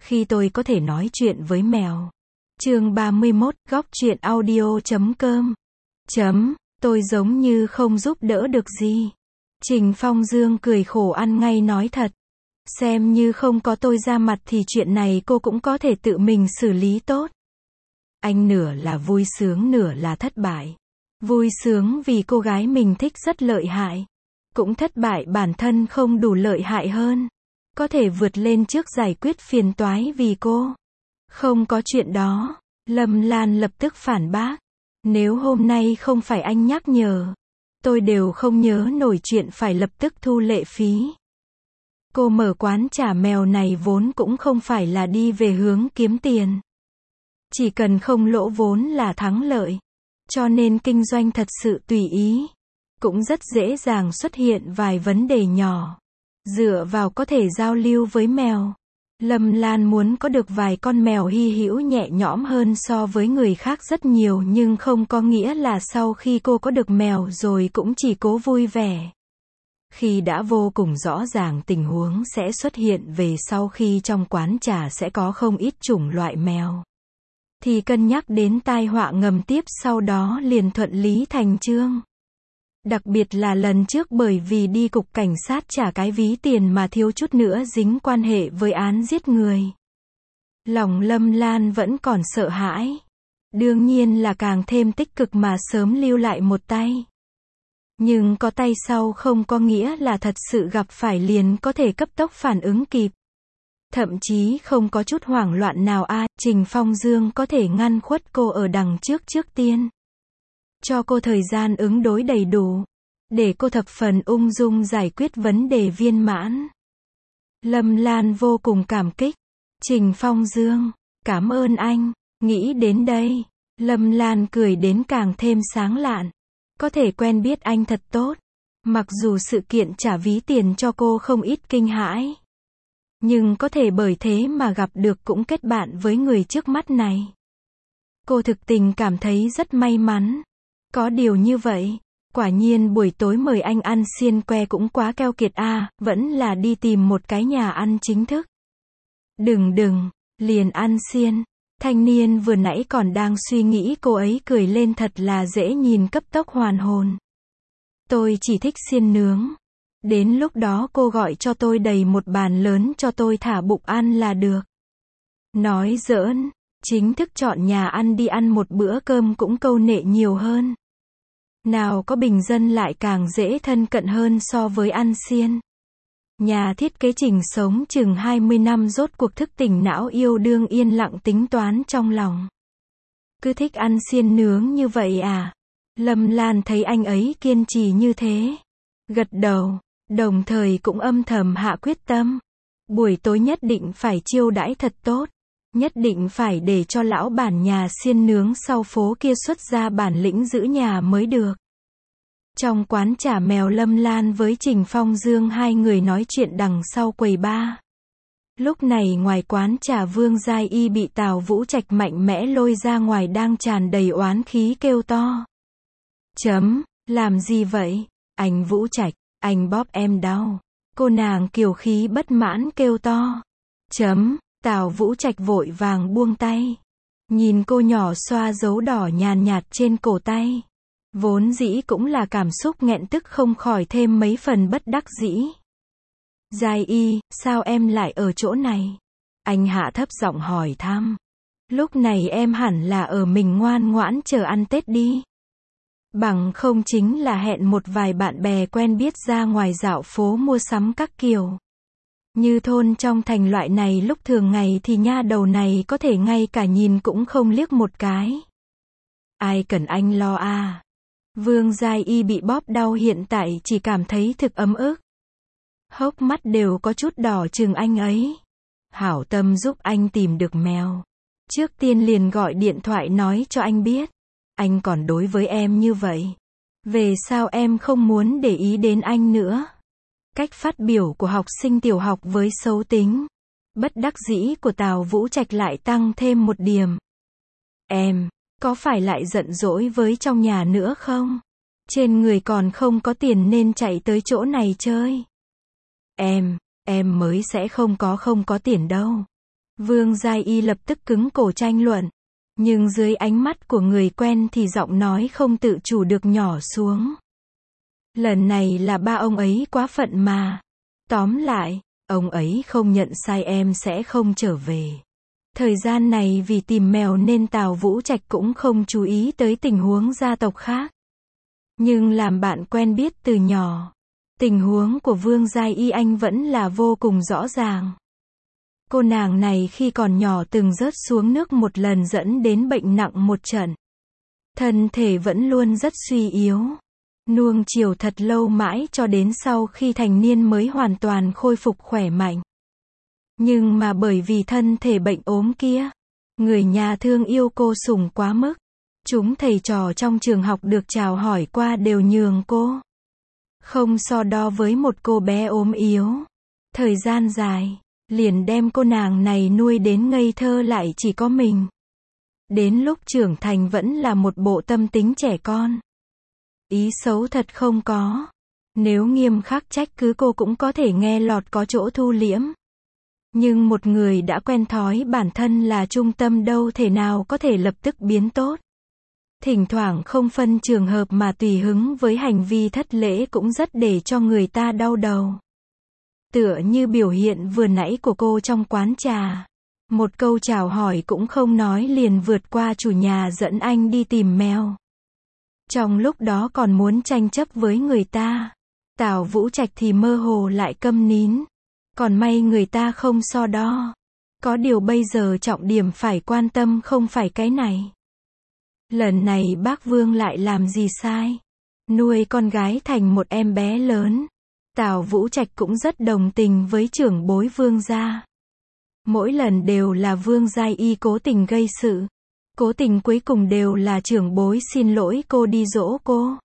Khi tôi có thể nói chuyện với mèo. Chương 31, góc truyện audio.com. Tôi giống như không giúp đỡ được gì. Trình Phong Dương cười khổ ăn ngay nói thật. Xem như không có tôi ra mặt thì chuyện này cô cũng có thể tự mình xử lý tốt. Anh nửa là vui sướng nửa là thất bại. Vui sướng vì cô gái mình thích rất lợi hại. Cũng thất bại bản thân không đủ lợi hại hơn. Có thể vượt lên trước giải quyết phiền toái vì cô. Không có chuyện đó. Lâm Lan lập tức phản bác. Nếu hôm nay không phải anh nhắc nhở, tôi đều không nhớ nổi chuyện phải lập tức thu lệ phí. Cô mở quán chả mèo này vốn cũng không phải là đi về hướng kiếm tiền. Chỉ cần không lỗ vốn là thắng lợi. Cho nên kinh doanh thật sự tùy ý. Cũng rất dễ dàng xuất hiện vài vấn đề nhỏ. Dựa vào có thể giao lưu với mèo. Lâm Lan muốn có được vài con mèo hy hữu nhẹ nhõm hơn so với người khác rất nhiều, nhưng không có nghĩa là sau khi cô có được mèo rồi cũng chỉ cố vui vẻ. Khi đã vô cùng rõ ràng tình huống sẽ xuất hiện về sau khi trong quán trà sẽ có không ít chủng loại mèo, thì cân nhắc đến tai họa ngầm tiếp sau đó liền thuận lý thành chương. Đặc biệt là lần trước bởi vì đi cục cảnh sát trả cái ví tiền mà thiếu chút nữa dính quan hệ với án giết người. Lòng Lâm Lan vẫn còn sợ hãi. Đương nhiên là càng thêm tích cực mà sớm lưu lại một tay. Nhưng có tay sau không có nghĩa là thật sự gặp phải liền có thể cấp tốc phản ứng kịp. Thậm chí không có chút hoảng loạn nào Trình Phong Dương có thể ngăn khuất cô ở đằng trước tiên. Cho cô thời gian ứng đối đầy đủ. Để cô thập phần ung dung giải quyết vấn đề viên mãn. Lâm Lan vô cùng cảm kích. Trình Phong Dương, cảm ơn anh. Nghĩ đến đây, Lâm Lan cười đến càng thêm sáng lạn. Có thể quen biết anh thật tốt. Mặc dù sự kiện trả ví tiền cho cô không ít kinh hãi. Nhưng có thể bởi thế mà gặp được cũng kết bạn với người trước mắt này. Cô thực tình cảm thấy rất may mắn. Có điều như vậy, quả nhiên buổi tối mời anh ăn xiên que cũng quá keo kiệt vẫn là đi tìm một cái nhà ăn chính thức. Đừng, liền ăn xiên. Thanh niên vừa nãy còn đang suy nghĩ cô ấy cười lên thật là dễ nhìn cấp tốc hoàn hồn. Tôi chỉ thích xiên nướng. Đến lúc đó cô gọi cho tôi đầy một bàn lớn cho tôi thả bụng ăn là được. Nói giỡn, chính thức chọn nhà ăn đi ăn một bữa cơm cũng câu nệ nhiều hơn. Nào có bình dân lại càng dễ thân cận hơn so với ăn xiên. Nhà thiết kế Trình sống chừng 20 năm rốt cuộc thức tỉnh não yêu đương yên lặng tính toán trong lòng. Cứ thích ăn xiên nướng như vậy Lâm Lan thấy anh ấy kiên trì như thế. Gật đầu, đồng thời cũng âm thầm hạ quyết tâm. Buổi tối nhất định phải chiêu đãi thật tốt. Nhất định phải để cho lão bản nhà xiên nướng sau phố kia xuất ra bản lĩnh giữ nhà mới được. Trong quán trà mèo, Lâm Lan với Trình Phong Dương hai người nói chuyện đằng sau quầy bar. Lúc này ngoài quán trà Vương Giai Y bị Tào Vũ Trạch mạnh mẽ lôi ra ngoài đang tràn đầy oán khí kêu to. Làm gì vậy? Anh Vũ Trạch, anh bóp em đau. Cô nàng kiều khí bất mãn kêu to. Tào Vũ Trạch vội vàng buông tay. Nhìn cô nhỏ xoa dấu đỏ nhàn nhạt trên cổ tay. Vốn dĩ cũng là cảm xúc nghẹn tức không khỏi thêm mấy phần bất đắc dĩ. Giai Y, sao em lại ở chỗ này? Anh hạ thấp giọng hỏi thăm. Lúc này em hẳn là ở mình ngoan ngoãn chờ ăn Tết đi. Bằng không chính là hẹn một vài bạn bè quen biết ra ngoài dạo phố mua sắm các kiểu. Như thôn trong thành loại này lúc thường ngày thì nha đầu này có thể ngay cả nhìn cũng không liếc một cái. Ai cần anh lo Vương Giai Y bị bóp đau hiện tại chỉ cảm thấy thực ấm ức. Hốc mắt đều có chút đỏ chừng anh ấy. Hảo tâm giúp anh tìm được mèo. Trước tiên liền gọi điện thoại nói cho anh biết. Anh còn đối với em như vậy. Về sau em không muốn để ý đến anh nữa. Cách phát biểu của học sinh tiểu học với xấu tính. Bất đắc dĩ của Tào Vũ Trạch lại tăng thêm một điểm. Em, có phải lại giận dỗi với trong nhà nữa không? Trên người còn không có tiền nên chạy tới chỗ này chơi. Em mới sẽ không có tiền đâu. Vương Giai Y lập tức cứng cổ tranh luận. Nhưng dưới ánh mắt của người quen thì giọng nói không tự chủ được nhỏ xuống. Lần này là ba ông ấy quá phận mà. Tóm lại, ông ấy không nhận sai, em sẽ không trở về. Thời gian này vì tìm mèo nên Tào Vũ Trạch cũng không chú ý tới tình huống gia tộc khác. Nhưng làm bạn quen biết từ nhỏ, tình huống của Vương Giai Y anh vẫn là vô cùng rõ ràng. Cô nàng này khi còn nhỏ từng rớt xuống nước một lần dẫn đến bệnh nặng một trận. Thân thể vẫn luôn rất suy yếu. Nuông chiều thật lâu mãi cho đến sau khi thành niên mới hoàn toàn khôi phục khỏe mạnh. Nhưng mà bởi vì thân thể bệnh ốm kia, người nhà thương yêu cô sủng quá mức. Chúng thầy trò trong trường học được chào hỏi qua đều nhường cô. Không so đo với một cô bé ốm yếu. Thời gian dài, liền đem cô nàng này nuôi đến ngây thơ lại chỉ có mình. Đến lúc trưởng thành vẫn là một bộ tâm tính trẻ con. Ý xấu thật không có. Nếu nghiêm khắc trách cứ cô cũng có thể nghe lọt, có chỗ thu liễm. Nhưng một người đã quen thói bản thân là trung tâm đâu thể nào có thể lập tức biến tốt. Thỉnh thoảng không phân trường hợp mà tùy hứng với hành vi thất lễ cũng rất để cho người ta đau đầu. Tựa như biểu hiện vừa nãy của cô trong quán trà. Một câu chào hỏi cũng không nói liền vượt qua chủ nhà dẫn anh đi tìm mèo. Trong lúc đó còn muốn tranh chấp với người ta. Tào Vũ Trạch thì mơ hồ lại câm nín. Còn may người ta không so đo. Có điều bây giờ trọng điểm phải quan tâm không phải cái này. Lần này bác Vương lại làm gì sai? Nuôi con gái thành một em bé lớn. Tào Vũ Trạch cũng rất đồng tình với trưởng bối Vương gia. Mỗi lần đều là Vương Giai Y cố tình gây sự. Cố tình cuối cùng đều là trưởng bối xin lỗi cô đi dỗ cô.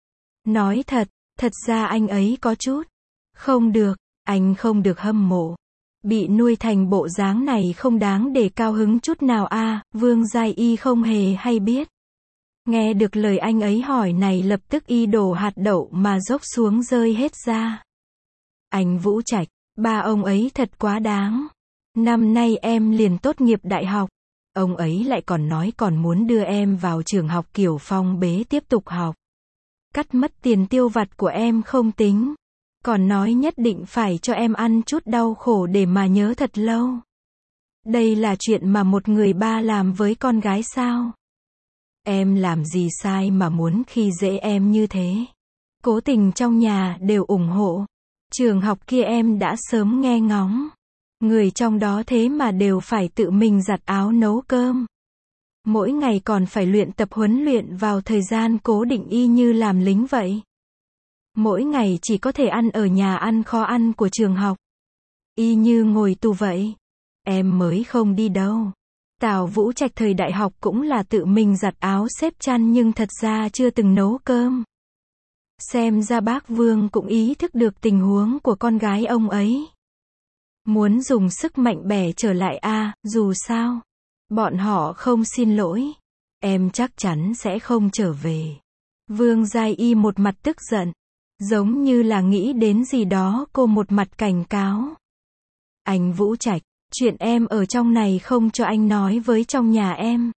Nói thật ra anh ấy có chút không được, anh không được hâm mộ. Bị nuôi thành bộ dáng này không đáng để cao hứng chút nào a. Vương Giai Y không hề hay biết. Nghe được lời anh ấy hỏi này lập tức y đổ hạt đậu mà dốc xuống rơi hết ra. Anh Vũ Trạch, ba ông ấy thật quá đáng. Năm nay em liền tốt nghiệp đại học. Ông ấy lại còn nói còn muốn đưa em vào trường học kiểu phong bế tiếp tục học. Cắt mất tiền tiêu vặt của em không tính. Còn nói nhất định phải cho em ăn chút đau khổ để mà nhớ thật lâu. Đây là chuyện mà một người ba làm với con gái sao? Em làm gì sai mà muốn khi dễ em như thế? Cố tình trong nhà đều ủng hộ. Trường học kia em đã sớm nghe ngóng. Người trong đó thế mà đều phải tự mình giặt áo nấu cơm. Mỗi ngày còn phải luyện tập huấn luyện vào thời gian cố định y như làm lính vậy. Mỗi ngày chỉ có thể ăn ở nhà ăn kho ăn của trường học. Y như ngồi tù vậy. Em mới không đi đâu. Tào Vũ Trạch thời đại học cũng là tự mình giặt áo xếp chăn nhưng thật ra chưa từng nấu cơm. Xem ra bác Vương cũng ý thức được tình huống của con gái ông ấy. Muốn dùng sức mạnh bẻ trở lại a, dù sao. Bọn họ không xin lỗi. Em chắc chắn sẽ không trở về. Vương Giai Y một mặt tức giận. Giống như là nghĩ đến gì đó cô một mặt cảnh cáo. Anh Vũ Trạch, chuyện em ở trong này không cho anh nói với trong nhà em.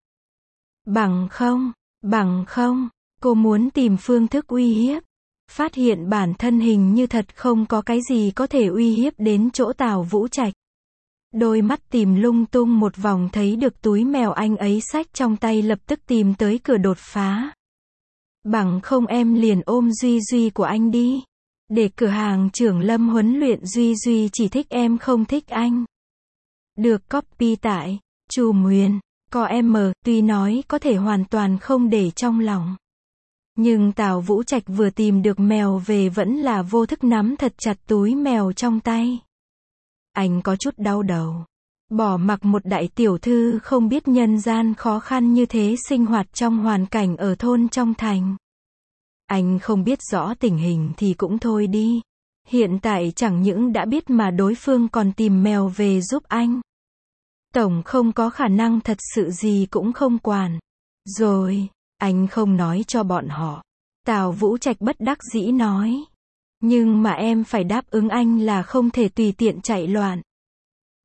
Bằng không, cô muốn tìm phương thức uy hiếp. Phát hiện bản thân hình như thật không có cái gì có thể uy hiếp đến chỗ Tào Vũ Trạch. Đôi mắt tìm lung tung một vòng thấy được túi mèo anh ấy xách trong tay lập tức tìm tới cửa đột phá. Bằng không em liền ôm Duy Duy của anh đi. Để cửa hàng trưởng Lâm huấn luyện Duy Duy chỉ thích em không thích anh. Được copy tại Trùm Huyền, có em tuy nói có thể hoàn toàn không để trong lòng. Nhưng Tào Vũ Trạch vừa tìm được mèo về vẫn là vô thức nắm thật chặt túi mèo trong tay. Anh có chút đau đầu. Bỏ mặc một đại tiểu thư không biết nhân gian khó khăn như thế sinh hoạt trong hoàn cảnh ở thôn trong thành. Anh không biết rõ tình hình thì cũng thôi đi. Hiện tại chẳng những đã biết mà đối phương còn tìm mèo về giúp anh. Tổng không có khả năng thật sự gì cũng không quản. Rồi, anh không nói cho bọn họ. Tào Vũ Trạch bất đắc dĩ nói. Nhưng mà em phải đáp ứng anh là không thể tùy tiện chạy loạn.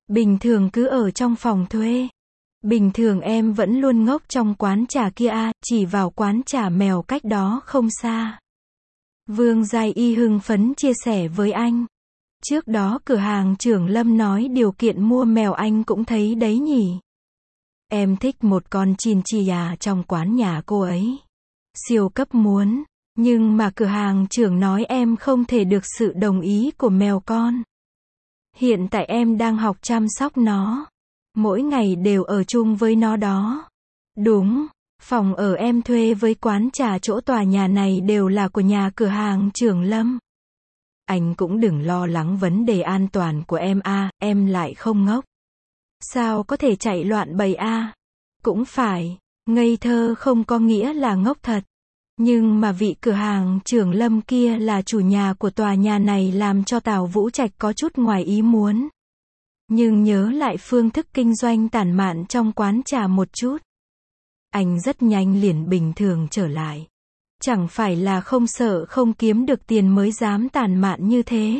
Bình thường cứ ở trong phòng thuê. Bình thường em vẫn luôn ngốc trong quán trà kia à, chỉ vào quán trà mèo cách đó không xa. Vương Giai Y hưng phấn chia sẻ với anh. Trước đó cửa hàng trưởng Lâm nói điều kiện mua mèo anh cũng thấy đấy nhỉ. Em thích một con chinchilla trong quán nhà cô ấy. Siêu cấp muốn. Nhưng mà cửa hàng trưởng nói em không thể được sự đồng ý của mèo con. Hiện tại em đang học chăm sóc nó. Mỗi ngày đều ở chung với nó đó. Đúng, phòng ở em thuê với quán trà chỗ tòa nhà này đều là của nhà cửa hàng trưởng Lâm. Anh cũng đừng lo lắng vấn đề an toàn của em à, em lại không ngốc. Sao có thể chạy loạn bầy à? Cũng phải, ngây thơ không có nghĩa là ngốc thật. Nhưng mà vị cửa hàng trưởng Lâm kia là chủ nhà của tòa nhà này làm cho Tào Vũ Trạch có chút ngoài ý muốn. Nhưng nhớ lại phương thức kinh doanh tản mạn trong quán trà một chút. Anh rất nhanh liền bình thường trở lại. Chẳng phải là không sợ không kiếm được tiền mới dám tản mạn như thế.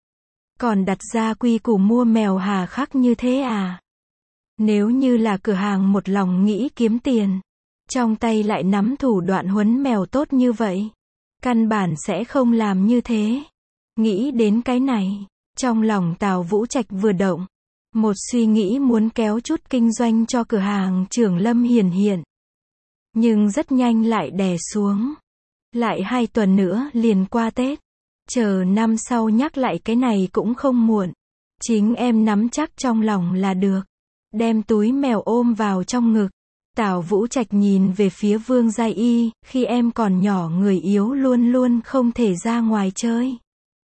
Còn đặt ra quy củ mua mèo hà khắc như thế à? Nếu như là cửa hàng một lòng nghĩ kiếm tiền, trong tay lại nắm thủ đoạn huấn mèo tốt như vậy, căn bản sẽ không làm như thế. Nghĩ đến cái này, trong lòng Tào Vũ Trạch vừa động. Một suy nghĩ muốn kéo chút kinh doanh cho cửa hàng trưởng Lâm hiển hiện. Nhưng rất nhanh lại đè xuống. Lại 2 tuần nữa liền qua Tết. Chờ năm sau nhắc lại cái này cũng không muộn. Chính em nắm chắc trong lòng là được. Đem túi mèo ôm vào trong ngực. Tào Vũ Trạch nhìn về phía Vương Giai Y, khi em còn nhỏ người yếu luôn luôn không thể ra ngoài chơi.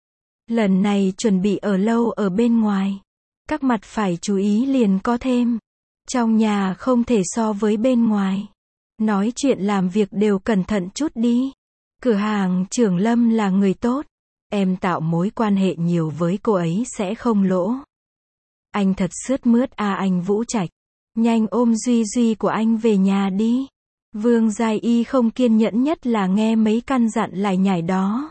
Lần này chuẩn bị ở lâu ở bên ngoài. Các mặt phải chú ý liền có thêm. Trong nhà không thể so với bên ngoài. Nói chuyện làm việc đều cẩn thận chút đi. Cửa hàng trưởng Lâm là người tốt. Em tạo mối quan hệ nhiều với cô ấy sẽ không lỗ. Anh thật sướt mướt à anh Vũ Trạch. Nhanh ôm Duy Duy của anh về nhà đi. Vương Giai Y không kiên nhẫn nhất là nghe mấy căn dặn lải nhải đó.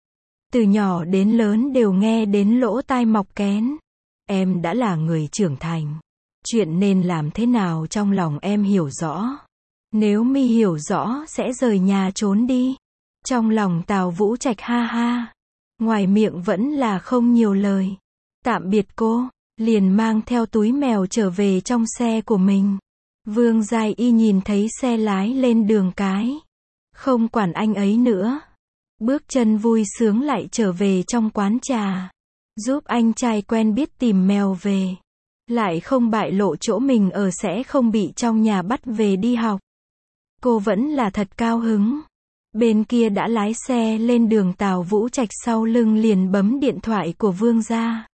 Từ nhỏ đến lớn đều nghe đến lỗ tai mọc kén. Em đã là người trưởng thành. Chuyện nên làm thế nào trong lòng em hiểu rõ. Nếu mi hiểu rõ sẽ rời nhà trốn đi. Trong lòng Tào Vũ Trạch ha ha. Ngoài miệng vẫn là không nhiều lời. Tạm biệt cô. Liền mang theo túi mèo trở về trong xe của mình. Vương Giai Y nhìn thấy xe lái lên đường cái. Không quản anh ấy nữa. Bước chân vui sướng lại trở về trong quán trà. Giúp anh trai quen biết tìm mèo về. Lại không bại lộ chỗ mình ở sẽ không bị trong nhà bắt về đi học. Cô vẫn là thật cao hứng. Bên kia đã lái xe lên đường Tào Vũ Trạch sau lưng liền bấm điện thoại của Vương gia.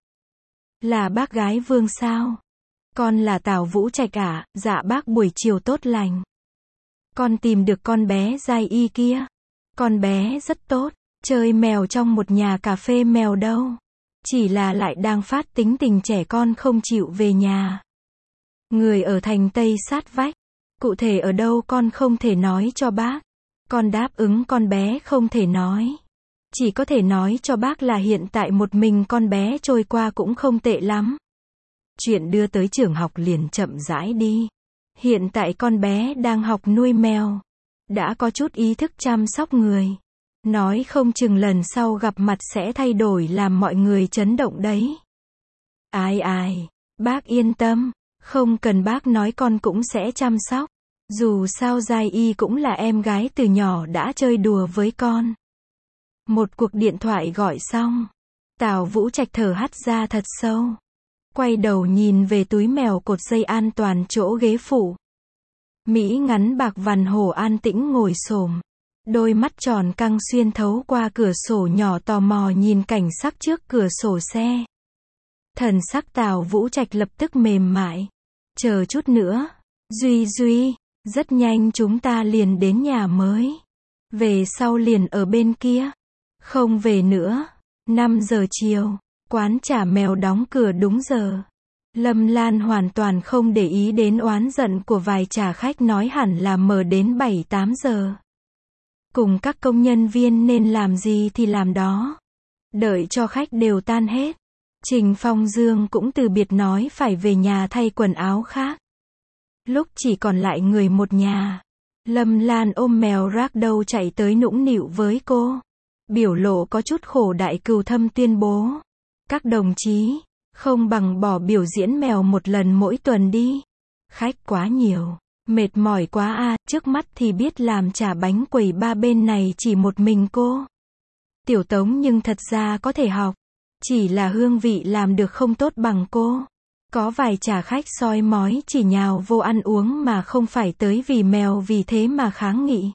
Là bác gái Vương sao? Con là Tào Vũ Trạch à? Dạ bác buổi chiều tốt lành. Con tìm được con bé Giai Y kia. Con bé rất tốt, chơi mèo trong một nhà cà phê mèo đâu. Chỉ là lại đang phát tính tình trẻ con không chịu về nhà. Người ở thành Tây sát vách. Cụ thể ở đâu con không thể nói cho bác. Con đáp ứng con bé không thể nói. Chỉ có thể nói cho bác là hiện tại một mình con bé trôi qua cũng không tệ lắm. Chuyện đưa tới trường học liền chậm rãi đi. Hiện tại con bé đang học nuôi mèo. Đã có chút ý thức chăm sóc người. Nói không chừng lần sau gặp mặt sẽ thay đổi làm mọi người chấn động đấy. Ai, bác yên tâm. Không cần bác nói con cũng sẽ chăm sóc. Dù sao Giai Y cũng là em gái từ nhỏ đã chơi đùa với con. Một cuộc điện thoại gọi xong. Tào Vũ Trạch thở hắt ra thật sâu. Quay đầu nhìn về túi mèo cột dây an toàn chỗ ghế phụ. Mỹ ngắn bạc vằn hổ an tĩnh ngồi xổm. Đôi mắt tròn căng xuyên thấu qua cửa sổ nhỏ tò mò nhìn cảnh sắc trước cửa sổ xe. Thần sắc Tào Vũ Trạch lập tức mềm mại. Chờ chút nữa. Duy, rất nhanh chúng ta liền đến nhà mới. Về sau liền ở bên kia. Không về nữa. 5 giờ chiều. Quán trà mèo đóng cửa đúng giờ. Lâm Lan hoàn toàn không để ý đến oán giận của vài trà khách nói hẳn là mở đến 7-8 giờ. Cùng các công nhân viên nên làm gì thì làm đó. Đợi cho khách đều tan hết. Trình Phong Dương cũng từ biệt nói phải về nhà thay quần áo khác. Lúc chỉ còn lại người một nhà, Lâm Lan ôm mèo Ragdoll chạy tới nũng nịu với cô. Biểu lộ có chút khổ đại cừu thâm tuyên bố. Các đồng chí, không bằng bỏ biểu diễn mèo một lần mỗi tuần đi. Khách quá nhiều, mệt mỏi quá a, trước mắt thì biết làm chả bánh quẩy ba bên này chỉ một mình cô. Tiểu Tống nhưng thật ra có thể học, chỉ là hương vị làm được không tốt bằng cô. Có vài chả khách soi mói chỉ nhào vô ăn uống mà không phải tới vì mèo vì thế mà kháng nghị.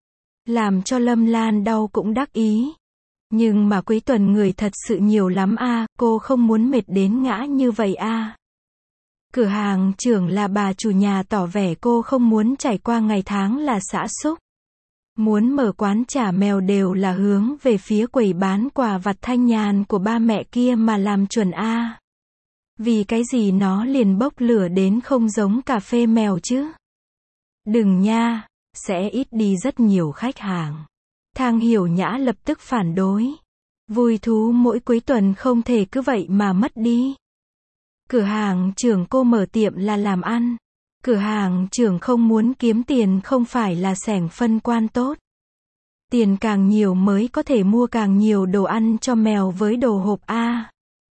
Làm cho Lâm Lan đau cũng đắc ý. Nhưng mà cuối tuần người thật sự nhiều lắm a, cô không muốn mệt đến ngã như vậy a. Cửa hàng trưởng là bà chủ nhà tỏ vẻ cô không muốn trải qua ngày tháng là xã xúc. Muốn mở quán chả mèo đều là hướng về phía quầy bán quà vặt thanh nhàn của ba mẹ kia mà làm chuẩn a. Vì cái gì nó liền bốc lửa đến không giống cà phê mèo chứ? Đừng nha, sẽ ít đi rất nhiều khách hàng. Thang Hiểu Nhã lập tức phản đối. Vui thú mỗi cuối tuần không thể cứ vậy mà mất đi. Cửa hàng trưởng cô mở tiệm là làm ăn. Cửa hàng trưởng không muốn kiếm tiền không phải là xẻng phân quan tốt. Tiền càng nhiều mới có thể mua càng nhiều đồ ăn cho mèo với đồ hộp a.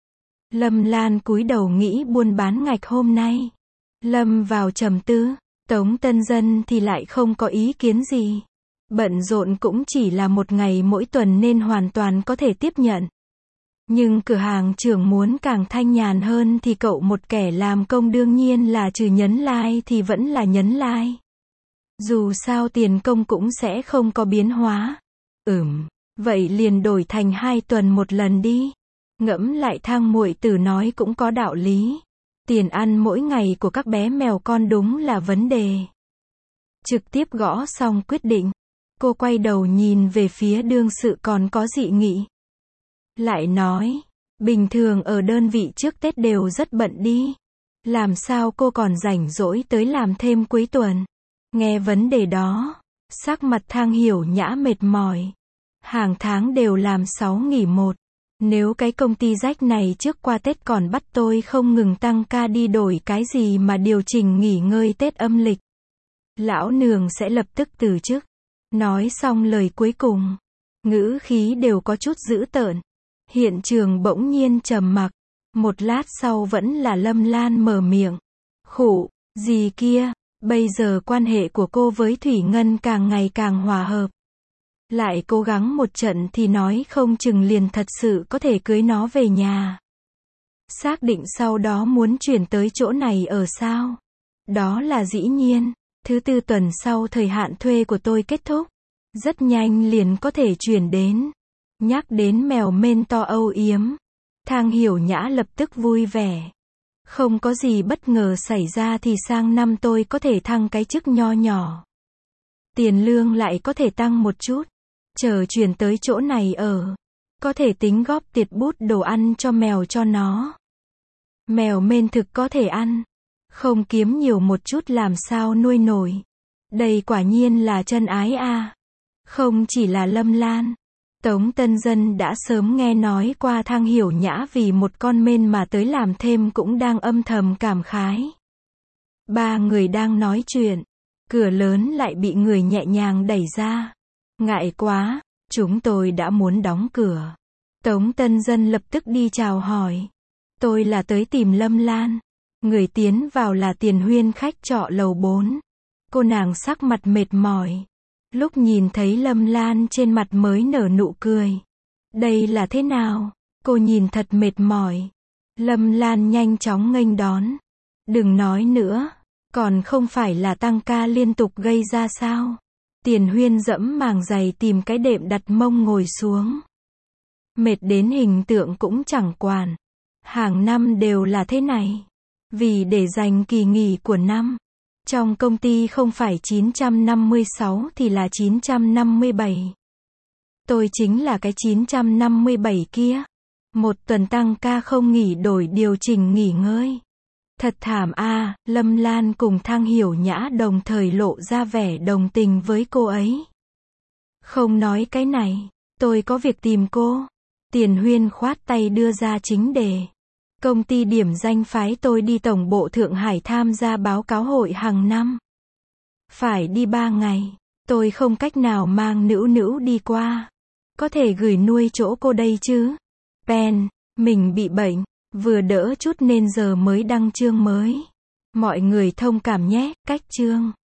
Lâm Lan cúi đầu nghĩ buôn bán ngạch hôm nay. Lâm vào trầm tư, Tống Tân Dân thì lại không có ý kiến gì. Bận rộn cũng chỉ là một ngày mỗi tuần nên hoàn toàn có thể tiếp nhận. Nhưng cửa hàng trưởng muốn càng thanh nhàn hơn thì cậu một kẻ làm công đương nhiên là trừ nhấn like thì vẫn là nhấn like. Dù sao tiền công cũng sẽ không có biến hóa. Vậy liền đổi thành 2 tuần một lần đi. Ngẫm lại Thang muội tử nói cũng có đạo lý. Tiền ăn mỗi ngày của các bé mèo con đúng là vấn đề. Trực tiếp gõ xong quyết định. Cô quay đầu nhìn về phía đương sự còn có dị nghị. Lại nói, bình thường ở đơn vị trước Tết đều rất bận đi. Làm sao cô còn rảnh rỗi tới làm thêm cuối tuần? Nghe vấn đề đó, sắc mặt Thang Hiểu Nhã mệt mỏi. Hàng tháng đều làm 6 nghỉ 1. Nếu cái công ty rách này trước qua Tết còn bắt tôi không ngừng tăng ca đi đổi cái gì mà điều chỉnh nghỉ ngơi Tết âm lịch. Lão nương sẽ lập tức từ chức. Nói xong lời cuối cùng, ngữ khí đều có chút dữ tợn. Hiện trường bỗng nhiên trầm mặc. Một lát sau vẫn là Lâm Lan mở miệng. Khụ, gì kia, bây giờ quan hệ của cô với Thủy Ngân càng ngày càng hòa hợp. Lại cố gắng một trận thì nói không chừng liền thật sự có thể cưới nó về nhà. Xác định sau đó muốn chuyển tới chỗ này ở sao? Đó là dĩ nhiên. Thứ 4 tuần sau thời hạn thuê của tôi kết thúc. Rất nhanh liền có thể chuyển đến. Nhắc đến mèo mên to âu yếm. Thang Hiểu Nhã lập tức vui vẻ. Không có gì bất ngờ xảy ra thì sang năm tôi có thể thăng cái chức nho nhỏ. Tiền lương lại có thể tăng một chút. Chờ chuyển tới chỗ này ở. Có thể tính góp tiệt bút đồ ăn cho mèo cho nó. Mèo mên thực có thể ăn. Không kiếm nhiều một chút làm sao nuôi nổi. Đây quả nhiên là chân ái a. Không chỉ là Lâm Lan. Tống Tân Dân đã sớm nghe nói qua Thang Hiểu Nhã vì một con mên mà tới làm thêm cũng đang âm thầm cảm khái. 3 người đang nói chuyện. Cửa lớn lại bị người nhẹ nhàng đẩy ra. Ngại quá, chúng tôi đã muốn đóng cửa. Tống Tân Dân lập tức đi chào hỏi. Tôi là tới tìm Lâm Lan. Người tiến vào là Tiền Huyên khách trọ lầu 4. Cô nàng sắc mặt mệt mỏi. Lúc nhìn thấy Lâm Lan trên mặt mới nở nụ cười. Đây là thế nào? Cô nhìn thật mệt mỏi. Lâm Lan nhanh chóng nghênh đón. Đừng nói nữa. Còn không phải là tăng ca liên tục gây ra sao? Tiền Huyên dẫm màng giày tìm cái đệm đặt mông ngồi xuống. Mệt đến hình tượng cũng chẳng quản. Hàng năm đều là thế này. Vì để dành kỳ nghỉ của năm. Trong công ty không phải 956 thì là 957. Tôi chính là cái 957 kia. Một tuần tăng ca không nghỉ đổi điều chỉnh nghỉ ngơi. Thật thảm a. Lâm Lan cùng Thang Hiểu Nhã đồng thời lộ ra vẻ đồng tình với cô ấy. Không nói cái này, tôi có việc tìm cô. Tiền Huyên khoát tay đưa ra chính đề. Công ty điểm danh phái tôi đi tổng bộ Thượng Hải tham gia báo cáo hội hàng năm. Phải đi 3 ngày. Tôi không cách nào mang Nữu Nữu đi qua. Có thể gửi nuôi chỗ cô đây chứ? Pen, mình bị bệnh, vừa đỡ chút nên giờ mới đăng chương mới. Mọi người thông cảm nhé, cách chương.